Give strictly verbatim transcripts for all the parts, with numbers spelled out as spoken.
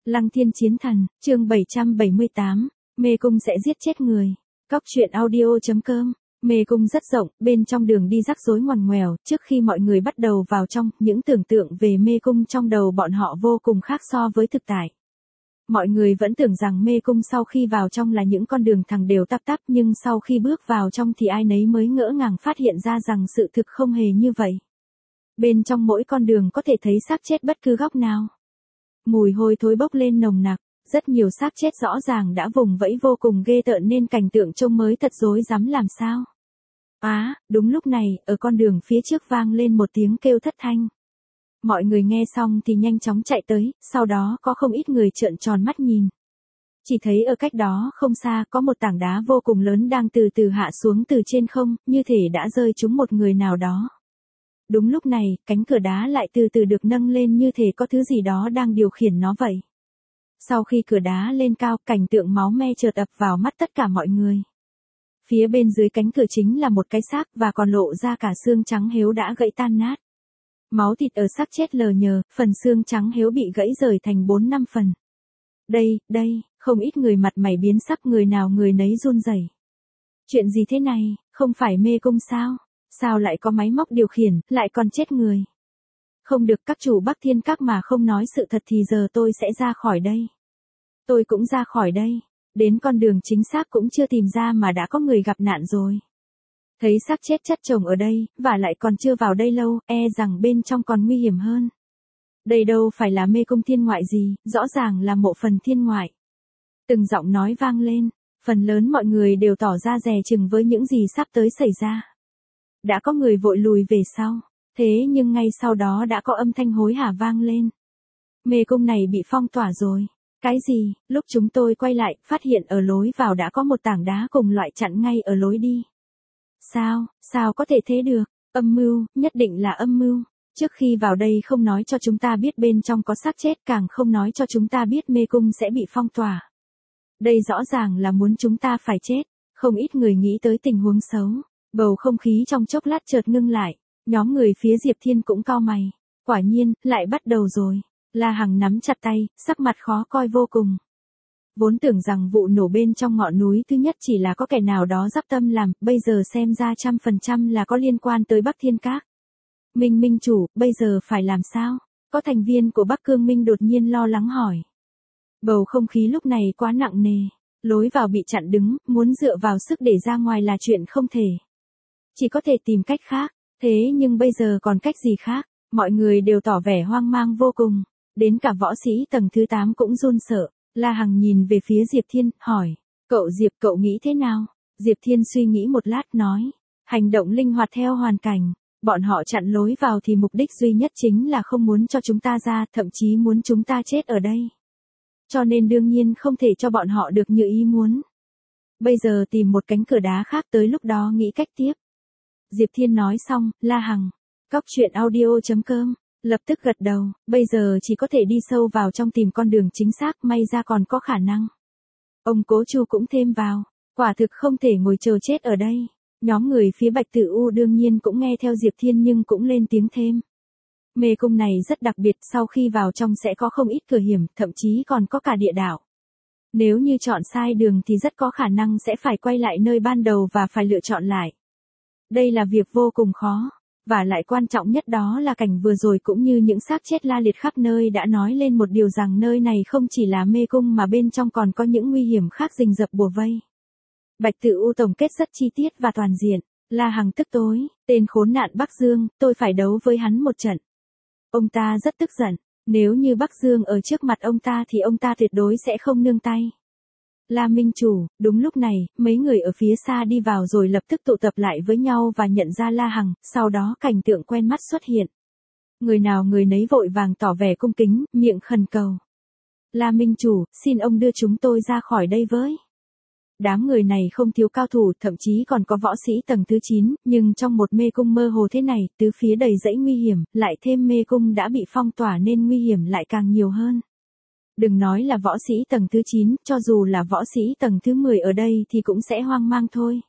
Lăng Thiên Chiến Thần, chương bảy trăm bảy mươi tám, mê cung sẽ giết chết người. Cóc truyện audio chấm com. Mê cung rất rộng, bên trong đường đi rắc rối ngoằn ngoèo, trước khi mọi người bắt đầu vào trong, những tưởng tượng về mê cung trong đầu bọn họ vô cùng khác so với thực tại. Mọi người vẫn tưởng rằng mê cung sau khi vào trong là những con đường thẳng đều tắp tắp, nhưng sau khi bước vào trong thì ai nấy mới ngỡ ngàng phát hiện ra rằng sự thực không hề như vậy. Bên trong mỗi con đường có thể thấy xác chết bất cứ góc nào. Mùi hôi thối bốc lên nồng nặc, rất nhiều xác chết rõ ràng đã vùng vẫy vô cùng ghê tởn nên cảnh tượng trông mới thật rối rắm làm sao. Á, à, đúng lúc này, ở con đường phía trước vang lên một tiếng kêu thất thanh. Mọi người nghe xong thì nhanh chóng chạy tới, sau đó có không ít người trợn tròn mắt nhìn. Chỉ thấy ở cách đó không xa có một tảng đá vô cùng lớn đang từ từ hạ xuống từ trên không, như thể đã rơi trúng một người nào đó. Đúng lúc này, cánh cửa đá lại từ từ được nâng lên như thể có thứ gì đó đang điều khiển nó vậy. Sau khi cửa đá lên cao, cảnh tượng máu me chợt ập vào mắt tất cả mọi người. Phía bên dưới cánh cửa chính là một cái xác và còn lộ ra cả xương trắng héo đã gãy tan nát. Máu thịt ở xác chết lờ nhờ, phần xương trắng héo bị gãy rời thành bốn năm phần. Đây, đây, không ít người mặt mày biến sắc, người nào người nấy run rẩy. Chuyện gì thế này, không phải mê cung sao? Sao lại có máy móc điều khiển, lại còn chết người? Không được, các chủ Bắc Thiên Các mà không nói sự thật thì giờ tôi sẽ ra khỏi đây. Tôi cũng ra khỏi đây. Đến con đường chính xác cũng chưa tìm ra mà đã có người gặp nạn rồi. Thấy xác chết chất chồng ở đây, và lại còn chưa vào đây lâu, e rằng bên trong còn nguy hiểm hơn. Đây đâu phải là mê cung thiên ngoại gì, rõ ràng là mộ phần thiên ngoại. Từng giọng nói vang lên, phần lớn mọi người đều tỏ ra dè chừng với những gì sắp tới xảy ra. Đã có người vội lùi về sau, thế nhưng ngay sau đó đã có âm thanh hối hả vang lên. Mê cung này bị phong tỏa rồi. Cái gì? Lúc chúng tôi quay lại, phát hiện ở lối vào đã có một tảng đá cùng loại chặn ngay ở lối đi. Sao, sao có thể thế được? Âm mưu, nhất định là âm mưu. Trước khi vào đây không nói cho chúng ta biết bên trong có xác chết, càng không nói cho chúng ta biết mê cung sẽ bị phong tỏa. Đây rõ ràng là muốn chúng ta phải chết. Không ít người nghĩ tới tình huống xấu. Bầu không khí trong chốc lát chợt ngưng lại. Nhóm người phía Diệp Thiên cũng cau mày. Quả nhiên, lại bắt đầu rồi. La Hằng nắm chặt tay, sắc mặt khó coi vô cùng. Vốn tưởng rằng vụ nổ bên trong ngọn núi thứ nhất chỉ là có kẻ nào đó dắp tâm làm, bây giờ xem ra trăm phần trăm là có liên quan tới Bắc Thiên Các. Minh Minh chủ, bây giờ phải làm sao? Có thành viên của Bắc Cương Minh đột nhiên lo lắng hỏi. Bầu không khí lúc này quá nặng nề, lối vào bị chặn đứng, muốn dựa vào sức để ra ngoài là chuyện không thể. Chỉ có thể tìm cách khác, thế nhưng bây giờ còn cách gì khác? Mọi người đều tỏ vẻ hoang mang vô cùng. Đến cả võ sĩ tầng thứ tám cũng run sợ. La Hằng nhìn về phía Diệp Thiên, hỏi. Cậu Diệp, cậu nghĩ thế nào? Diệp Thiên suy nghĩ một lát nói. Hành động linh hoạt theo hoàn cảnh. Bọn họ chặn lối vào thì mục đích duy nhất chính là không muốn cho chúng ta ra, thậm chí muốn chúng ta chết ở đây. Cho nên đương nhiên không thể cho bọn họ được như ý muốn. Bây giờ tìm một cánh cửa đá khác, tới lúc đó nghĩ cách tiếp. Diệp Thiên nói xong, La Hằng. Cóc truyện audio chấm com. Lập tức gật đầu, bây giờ chỉ có thể đi sâu vào trong tìm con đường chính xác, may ra còn có khả năng. Ông Cố Chu cũng thêm vào, quả thực không thể ngồi chờ chết ở đây. Nhóm người phía Bạch Tử U đương nhiên cũng nghe theo Diệp Thiên nhưng cũng lên tiếng thêm. Mê cung này rất đặc biệt, sau khi vào trong sẽ có không ít cửa hiểm, thậm chí còn có cả địa đạo. Nếu như chọn sai đường thì rất có khả năng sẽ phải quay lại nơi ban đầu và phải lựa chọn lại. Đây là việc vô cùng khó. Và lại quan trọng nhất đó là cảnh vừa rồi cũng như những xác chết la liệt khắp nơi đã nói lên một điều rằng nơi này không chỉ là mê cung mà bên trong còn có những nguy hiểm khác rình rập bủa vây. Bạch Tử U tổng kết rất chi tiết và toàn diện. La Hằng tức tối, tên khốn nạn Bắc Dương, tôi phải đấu với hắn một trận. Ông ta rất tức giận, nếu như Bắc Dương ở trước mặt ông ta thì ông ta tuyệt đối sẽ không nương tay. La Minh chủ, đúng lúc này, mấy người ở phía xa đi vào rồi lập tức tụ tập lại với nhau và nhận ra La Hằng, sau đó cảnh tượng quen mắt xuất hiện. Người nào người nấy vội vàng tỏ vẻ cung kính, miệng khẩn cầu. La Minh chủ, xin ông đưa chúng tôi ra khỏi đây với. Đám người này không thiếu cao thủ, thậm chí còn có võ sĩ tầng thứ chín, nhưng trong một mê cung mơ hồ thế này, tứ phía đầy dãy nguy hiểm, lại thêm mê cung đã bị phong tỏa nên nguy hiểm lại càng nhiều hơn. Đừng nói là võ sĩ tầng thứ chín, cho dù là võ sĩ tầng thứ mười ở đây thì cũng sẽ hoang mang thôi.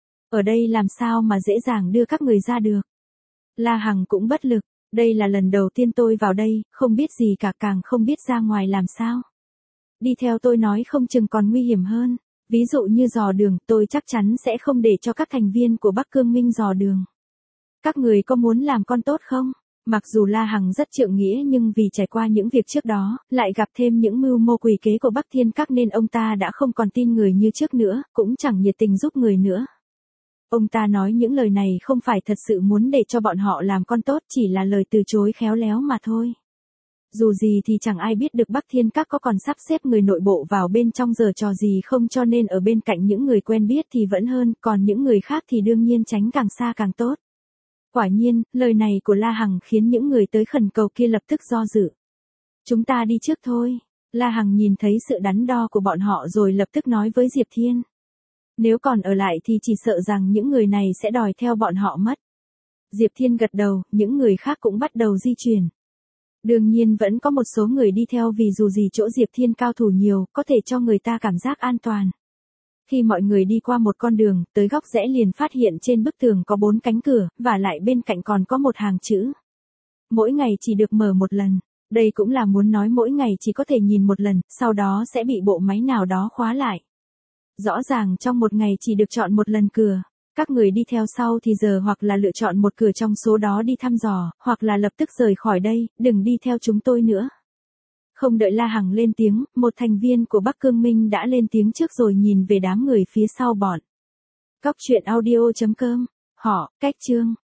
Ở đây làm sao mà dễ dàng đưa các người ra được. La Hằng cũng bất lực, đây là lần đầu tiên tôi vào đây, không biết gì cả, càng không biết ra ngoài làm sao. Đi theo tôi nói không chừng còn nguy hiểm hơn. Ví dụ như dò đường, tôi chắc chắn sẽ không để cho các thành viên của Bắc Cương Minh dò đường. Các người có muốn làm con tốt không? Mặc dù La Hằng rất trượng nghĩa nhưng vì trải qua những việc trước đó, lại gặp thêm những mưu mô quỷ kế của Bắc Thiên Các nên ông ta đã không còn tin người như trước nữa, cũng chẳng nhiệt tình giúp người nữa. Ông ta nói những lời này không phải thật sự muốn để cho bọn họ làm con tốt, chỉ là lời từ chối khéo léo mà thôi. Dù gì thì chẳng ai biết được Bắc Thiên Các có còn sắp xếp người nội bộ vào bên trong giờ trò gì không, cho nên ở bên cạnh những người quen biết thì vẫn hơn, còn những người khác thì đương nhiên tránh càng xa càng tốt. Quả nhiên, lời này của La Hằng khiến những người tới khẩn cầu kia lập tức do dự. Chúng ta đi trước thôi. La Hằng nhìn thấy sự đắn đo của bọn họ rồi lập tức nói với Diệp Thiên. Nếu còn ở lại thì chỉ sợ rằng những người này sẽ đòi theo bọn họ mất. Diệp Thiên gật đầu, những người khác cũng bắt đầu di chuyển. Đương nhiên vẫn có một số người đi theo vì dù gì chỗ Diệp Thiên cao thủ nhiều, có thể cho người ta cảm giác an toàn. Khi mọi người đi qua một con đường, tới góc rẽ liền phát hiện trên bức tường có bốn cánh cửa, và lại bên cạnh còn có một hàng chữ. Mỗi ngày chỉ được mở một lần. Đây cũng là muốn nói mỗi ngày chỉ có thể nhìn một lần, sau đó sẽ bị bộ máy nào đó khóa lại. Rõ ràng trong một ngày chỉ được chọn một lần cửa. Các người đi theo sau thì giờ hoặc là lựa chọn một cửa trong số đó đi thăm dò, hoặc là lập tức rời khỏi đây, đừng đi theo chúng tôi nữa. Không đợi La Hằng lên tiếng, một thành viên của Bắc Cương Minh đã lên tiếng trước rồi nhìn về đám người phía sau bọn. Cóc truyện audio chấm com. Họ, cách chương.